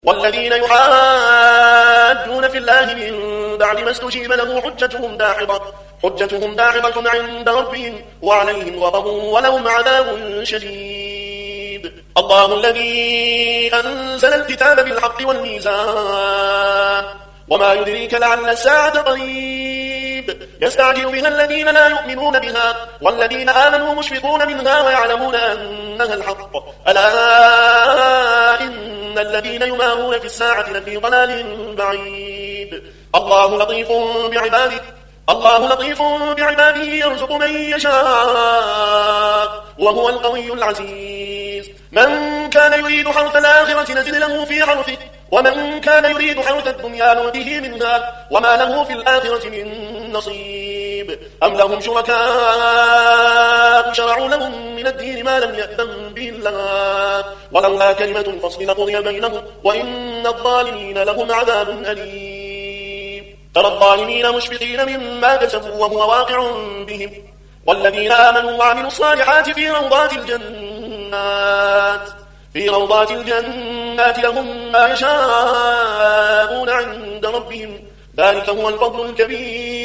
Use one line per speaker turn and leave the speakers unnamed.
والذين يحاجون في الله من بعد ما استجيب له حجتهم داحضة عند ربهم وعليهم غضب ولهم عذاب شديد. الله الذي أنزل الكتاب بالحق والميزان وما يدريك لعل الساعة قريب يستعجل بها الذين لا يؤمنون بها والذين آمنوا مشفقون منها ويعلمون أنها الحق ألا إن الذين يمارون في الساعة لفي ضلال بعيد. الله لطيف بعباده يرزق من يشاء وهو القوي العزيز. من كان يريد حرث الآخرة نزد له في حرثه ومن كان يريد حرث الدنيا نؤته منها وما له في الآخرة من نصيب. أم لهم شركاء شرعوا لهم من الدين ما لم يأذن به الله ولولا كلمة الفصل لقضي بينهم وإن الظالمين لهم عذاب أليم. ترى الظالمين مشفقين مما كسبوا وهو واقع بهم والذين آمنوا وعملوا الصالحات في روضات الجنات لهم ما يشاءون عند ربهم ذلك هو الفضل الكبير.